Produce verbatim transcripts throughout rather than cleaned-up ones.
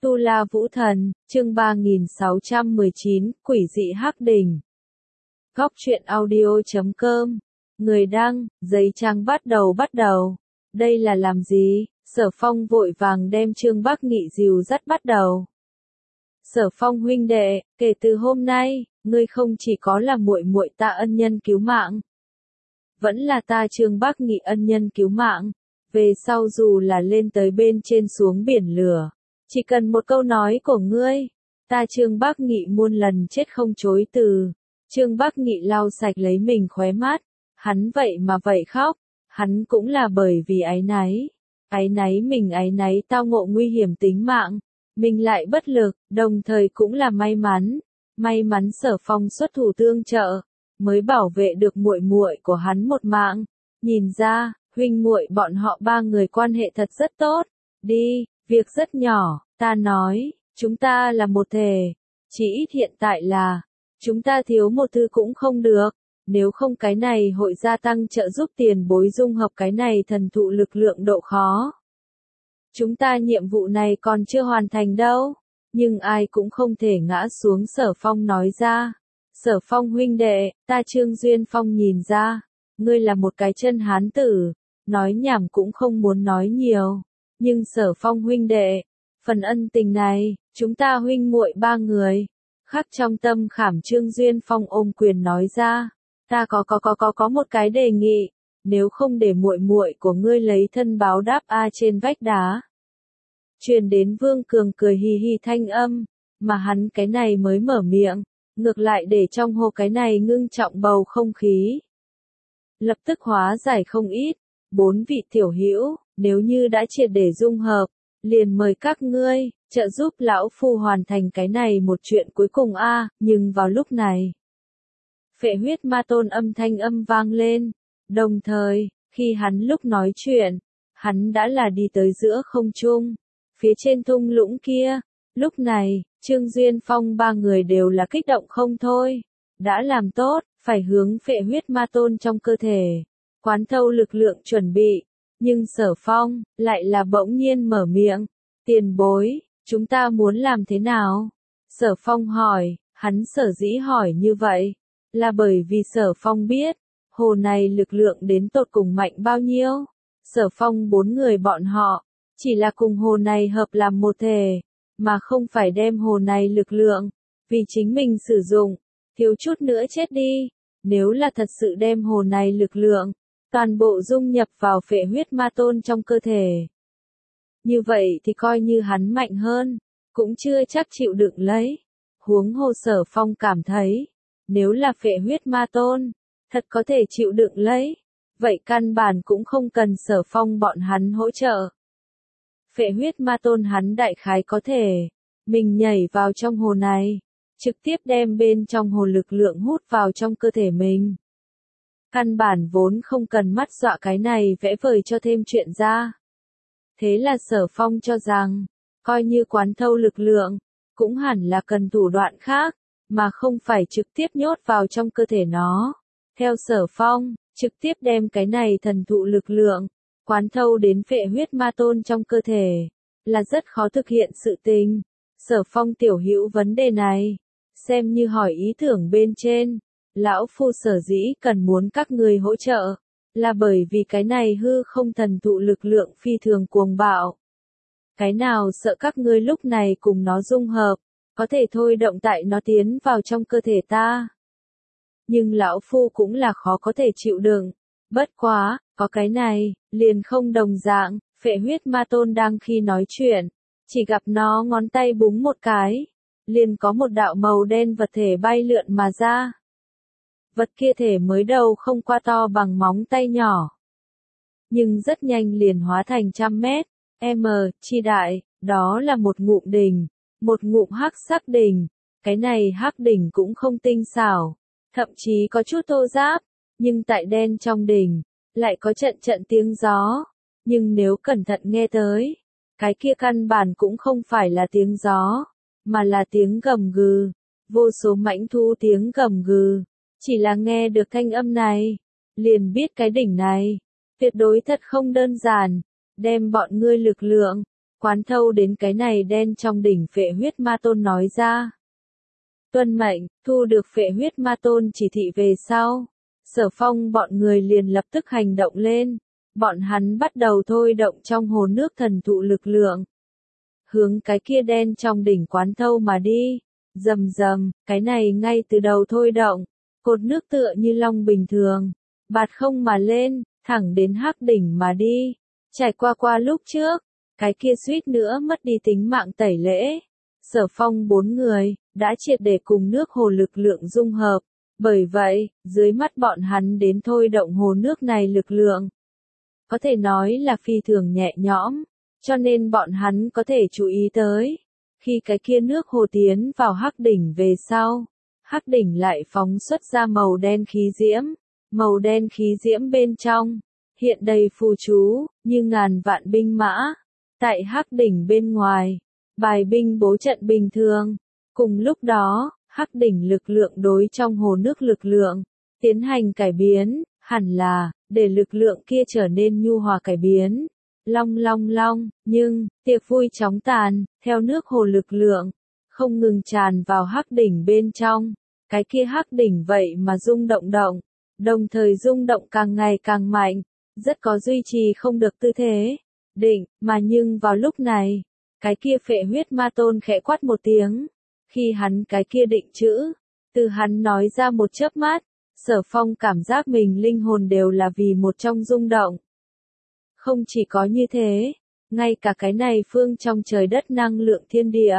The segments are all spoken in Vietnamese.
Tu La Vũ Thần, chương ba nghìn sáu trăm mười chín, Quỷ dị Hắc Đỉnh. Góc truyện audio chấm com. Người đăng, giấy trắng bắt đầu bắt đầu. Đây là làm gì? Sở Phong vội vàng đem Trương Bắc Nghị dìu dắt bắt đầu. Sở Phong huynh đệ, kể từ hôm nay, ngươi không chỉ có là muội muội ta ân nhân cứu mạng, vẫn là ta Trương Bắc Nghị ân nhân cứu mạng. Về sau dù là lên tới bên trên xuống biển lửa, chỉ cần một câu nói của ngươi, ta Trương Bắc Nghị muôn lần chết không chối từ. Trương Bắc Nghị lau sạch lấy mình khóe mắt, hắn vậy mà vậy khóc, hắn cũng là bởi vì áy náy. Áy náy mình áy náy tao ngộ nguy hiểm tính mạng, mình lại bất lực, đồng thời cũng là may mắn. May mắn Sở Phong xuất thủ tương trợ, mới bảo vệ được muội muội của hắn một mạng. Nhìn ra, huynh muội bọn họ ba người quan hệ thật rất tốt. Đi, việc rất nhỏ, ta nói, chúng ta là một thể. Chỉ ít hiện tại là, chúng ta thiếu một thứ cũng không được. Nếu không cái này hội gia tăng trợ giúp tiền bối dung hợp cái này thần thụ lực lượng độ khó. Chúng ta nhiệm vụ này còn chưa hoàn thành đâu. Nhưng ai cũng không thể ngã xuống. Sở Phong nói ra. Sở Phong huynh đệ, ta Trương Duyên Phong nhìn ra, ngươi là một cái chân hán tử, nói nhảm cũng không muốn nói nhiều. Nhưng Sở Phong huynh đệ, phần ân tình này, chúng ta huynh muội ba người, khắc trong tâm khảm. Trương Duyên Phong ôm quyền nói ra, ta có có có có có một cái đề nghị, nếu không để muội muội của ngươi lấy thân báo đáp a. Trên vách đá truyền đến Vương Cường cười hì hì thanh âm, mà hắn cái này mới mở miệng, ngược lại để trong hồ cái này ngưng trọng bầu không khí. Lập tức hóa giải không ít. Bốn vị tiểu hữu, nếu như đã triệt để dung hợp, liền mời các ngươi trợ giúp lão phu hoàn thành cái này một chuyện cuối cùng a. Nhưng vào lúc này, Phệ Huyết Ma Tôn âm thanh âm vang lên, đồng thời, khi hắn lúc nói chuyện, hắn đã là đi tới giữa không trung, phía trên thung lũng kia. Lúc này, Trương Duyên Phong ba người đều là kích động không thôi, đã làm tốt, phải hướng Phệ Huyết Ma Tôn trong cơ thể quán thâu lực lượng chuẩn bị. Nhưng Sở Phong lại là bỗng nhiên mở miệng, tiền bối, chúng ta muốn làm thế nào? Sở Phong hỏi, hắn sở dĩ hỏi như vậy, là bởi vì Sở Phong biết, hồ này lực lượng đến tột cùng mạnh bao nhiêu. Sở Phong bốn người bọn họ, chỉ là cùng hồ này hợp làm một thể, mà không phải đem hồ này lực lượng, vì chính mình sử dụng, thiếu chút nữa chết đi. Nếu là thật sự đem hồ này lực lượng, toàn bộ dung nhập vào Phệ Huyết Ma Tôn trong cơ thể, như vậy thì coi như hắn mạnh hơn, cũng chưa chắc chịu đựng lấy. Huống hồ Sở Phong cảm thấy, nếu là Phệ Huyết Ma Tôn, thật có thể chịu đựng lấy, vậy căn bản cũng không cần Sở Phong bọn hắn hỗ trợ. Phệ Huyết Ma Tôn hắn đại khái có thể, mình nhảy vào trong hồ này, trực tiếp đem bên trong hồ lực lượng hút vào trong cơ thể mình. Căn bản vốn không cần mắt dọa cái này vẽ vời cho thêm chuyện ra. Thế là Sở Phong cho rằng, coi như quán thâu lực lượng, cũng hẳn là cần thủ đoạn khác, mà không phải trực tiếp nhốt vào trong cơ thể nó. Theo Sở Phong, trực tiếp đem cái này thần thụ lực lượng, quán thâu đến Phệ Huyết Ma Tôn trong cơ thể, là rất khó thực hiện sự tình. Sở Phong tiểu hữu vấn đề này, xem như hỏi ý tưởng bên trên. Lão phu sở dĩ cần muốn các người hỗ trợ, là bởi vì cái này hư không thần thụ lực lượng phi thường cuồng bạo. Cái nào sợ các ngươi lúc này cùng nó dung hợp, có thể thôi động tại nó tiến vào trong cơ thể ta. Nhưng lão phu cũng là khó có thể chịu đựng. Bất quá, có cái này, liền không đồng dạng. Phệ Huyết Ma Tôn đang khi nói chuyện, chỉ gặp nó ngón tay búng một cái, liền có một đạo màu đen vật thể bay lượn mà ra. Vật kia thể mới đầu không qua to bằng móng tay nhỏ, nhưng rất nhanh liền hóa thành trăm mét, m, chi đại. Đó là một ngụm đỉnh, một ngụm hắc sắc đỉnh. Cái này hắc đỉnh cũng không tinh xảo, thậm chí có chút thô ráp, nhưng tại đen trong đỉnh, lại có trận trận tiếng gió. Nhưng nếu cẩn thận nghe tới, cái kia căn bản cũng không phải là tiếng gió, mà là tiếng gầm gừ, vô số mãnh thú tiếng gầm gừ. Chỉ là nghe được thanh âm này, liền biết cái đỉnh này, tuyệt đối thật không đơn giản, đem bọn ngươi lực lượng, Quán thâu đến cái này đen trong đỉnh Phệ Huyết Ma Tôn nói ra. Tuân mệnh, thu được Phệ Huyết Ma Tôn chỉ thị về sau. Sở Phong bọn người liền lập tức hành động lên. Bọn hắn bắt đầu thôi động trong hồ nước thần thụ lực lượng. Hướng cái kia đen trong đỉnh quán thâu mà đi. Rầm rầm, cái này ngay từ đầu thôi động. Cột nước tựa như long bình thường. Bạt không mà lên, thẳng đến hắc đỉnh mà đi. Trải qua qua lúc trước, cái kia suýt nữa mất đi tính mạng tẩy lễ. Sở Phong bốn người, đã triệt để cùng nước hồ lực lượng dung hợp. Bởi vậy, dưới mắt bọn hắn đến thôi động hồ nước này lực lượng. Có thể nói là phi thường nhẹ nhõm, cho nên bọn hắn có thể chú ý tới. Khi cái kia nước hồ tiến vào hắc đỉnh về sau, hắc đỉnh lại phóng xuất ra màu đen khí diễm. Màu đen khí diễm bên trong, hiện đầy phù chú, như ngàn vạn binh mã. Tại hắc đỉnh bên ngoài, bài binh bố trận bình thường. Cùng lúc đó, hắc đỉnh lực lượng đối trong hồ nước lực lượng, tiến hành cải biến, hẳn là, để lực lượng kia trở nên nhu hòa cải biến. Long long long, nhưng, tiệc vui chóng tàn, theo nước hồ lực lượng, không ngừng tràn vào hắc đỉnh bên trong. Cái kia hắc đỉnh vậy mà rung động động, đồng thời rung động càng ngày càng mạnh, rất có duy trì không được tư thế. Định, mà nhưng vào lúc này, cái kia Phệ Huyết Ma Tôn khẽ quát một tiếng. Khi hắn cái kia định chữ, từ hắn nói ra một chớp mắt, Sở Phong cảm giác mình linh hồn đều là vì một trong rung động. Không chỉ có như thế, ngay cả cái này phương trong trời đất năng lượng thiên địa,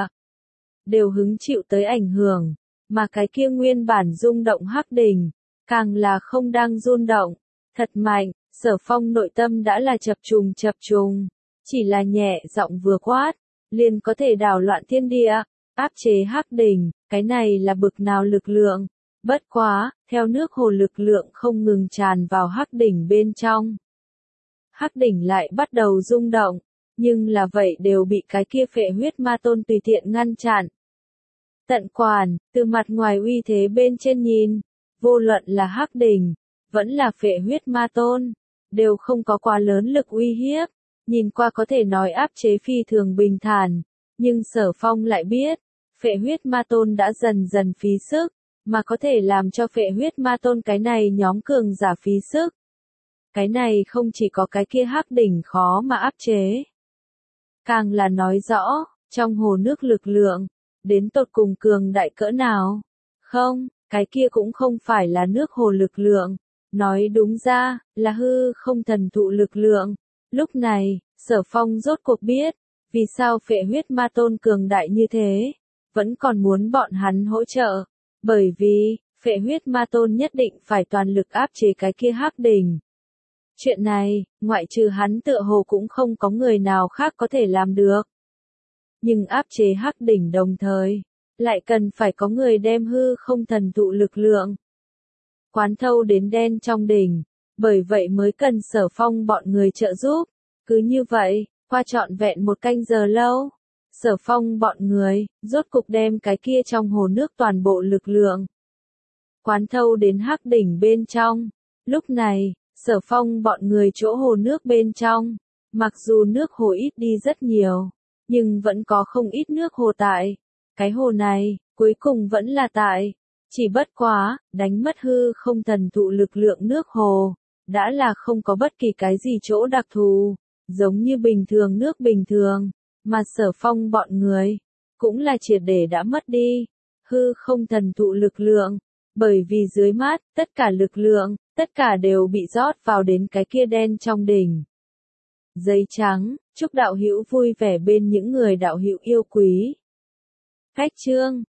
đều hứng chịu tới ảnh hưởng, mà cái kia nguyên bản rung động hắc đỉnh, càng là không đang run động, thật mạnh. Sở Phong nội tâm đã là chập trùng chập trùng, chỉ là nhẹ giọng vừa quát, liền có thể đảo loạn thiên địa, áp chế hắc đỉnh, cái này là bực nào lực lượng. Bất quá, theo nước hồ lực lượng không ngừng tràn vào hắc đỉnh bên trong. Hắc đỉnh lại bắt đầu rung động, nhưng là vậy đều bị cái kia Phệ Huyết Ma Tôn tùy tiện ngăn chặn. Tận quản, từ mặt ngoài uy thế bên trên nhìn, vô luận là hắc đỉnh, vẫn là Phệ Huyết Ma Tôn, đều không có quá lớn lực uy hiếp, nhìn qua có thể nói áp chế phi thường bình thản, nhưng Sở Phong lại biết, Phệ Huyết Ma Tôn đã dần dần phí sức, mà có thể làm cho Phệ Huyết Ma Tôn cái này nhóm cường giả phí sức. Cái này không chỉ có cái kia hắc đỉnh khó mà áp chế, càng là nói rõ, trong hồ nước lực lượng, đến tột cùng cường đại cỡ nào. Không, cái kia cũng không phải là nước hồ lực lượng. Nói đúng ra, là hư không thần thụ lực lượng. Lúc này, Sở Phong rốt cuộc biết, vì sao Phệ Huyết Ma Tôn cường đại như thế, vẫn còn muốn bọn hắn hỗ trợ. Bởi vì, Phệ Huyết Ma Tôn nhất định phải toàn lực áp chế cái kia hắc đỉnh. Chuyện này, ngoại trừ hắn tựa hồ cũng không có người nào khác có thể làm được. Nhưng áp chế hắc đỉnh đồng thời, lại cần phải có người đem hư không thần thụ lực lượng quán thâu đến đen trong đỉnh, bởi vậy mới cần Sở Phong bọn người trợ giúp. Cứ như vậy, qua trọn vẹn một canh giờ lâu, Sở Phong bọn người, rốt cục đem cái kia trong hồ nước toàn bộ lực lượng quán thâu đến hắc đỉnh bên trong. Lúc này, Sở Phong bọn người chỗ hồ nước bên trong, mặc dù nước hồ ít đi rất nhiều, nhưng vẫn có không ít nước hồ tại. Cái hồ này, cuối cùng vẫn là tại. Chỉ bất quá, đánh mất hư không thần thụ lực lượng nước hồ, đã là không có bất kỳ cái gì chỗ đặc thù, giống như bình thường nước bình thường, mà Sở Phong bọn người, cũng là triệt để đã mất đi, hư không thần thụ lực lượng, bởi vì dưới mắt, tất cả lực lượng, tất cả đều bị rót vào đến cái kia đen trong đỉnh. Giấy trắng, chúc đạo hữu vui vẻ bên những người đạo hữu yêu quý. Khách chương